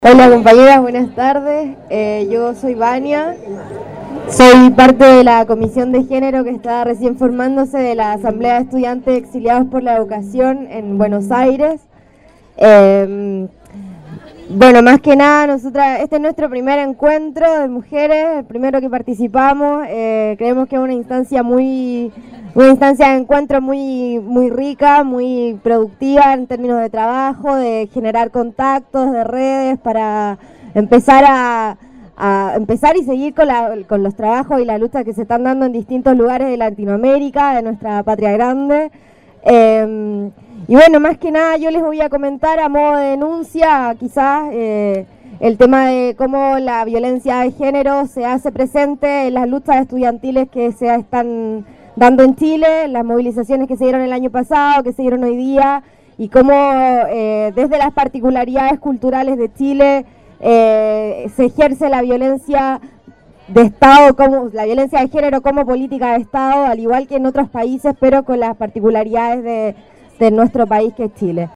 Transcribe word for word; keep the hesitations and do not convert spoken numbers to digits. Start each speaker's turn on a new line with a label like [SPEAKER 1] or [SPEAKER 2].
[SPEAKER 1] Hola compañeras, buenas tardes. Eh, yo soy Vania, soy parte de la Comisión de Género que está recién formándose de la Asamblea de Estudiantes Exiliados por la Educación en Buenos Aires. Eh, bueno, más que nada, nosotras, este es nuestro primer encuentro de mujeres, el primero que participamos. Eh, creemos que es una instancia muy, una instancia de encuentro muy, muy rica, muy productiva en términos de trabajo, de generar contactos, de redes para empezar a, a empezar y seguir con, la, con los trabajos y las luchas que se están dando en distintos lugares de Latinoamérica, de nuestra patria grande. Eh, y bueno, más que nada yo les voy a comentar a modo de denuncia quizás eh, el tema de cómo la violencia de género se hace presente en las luchas estudiantiles que se están dando en Chile, las movilizaciones que se dieron el año pasado, que se dieron hoy día, y cómo eh, desde las particularidades culturales de Chile eh, se ejerce la violencia de Estado, como la violencia de género como política de Estado, al igual que en otros países, pero con las particularidades de, de nuestro país que es Chile.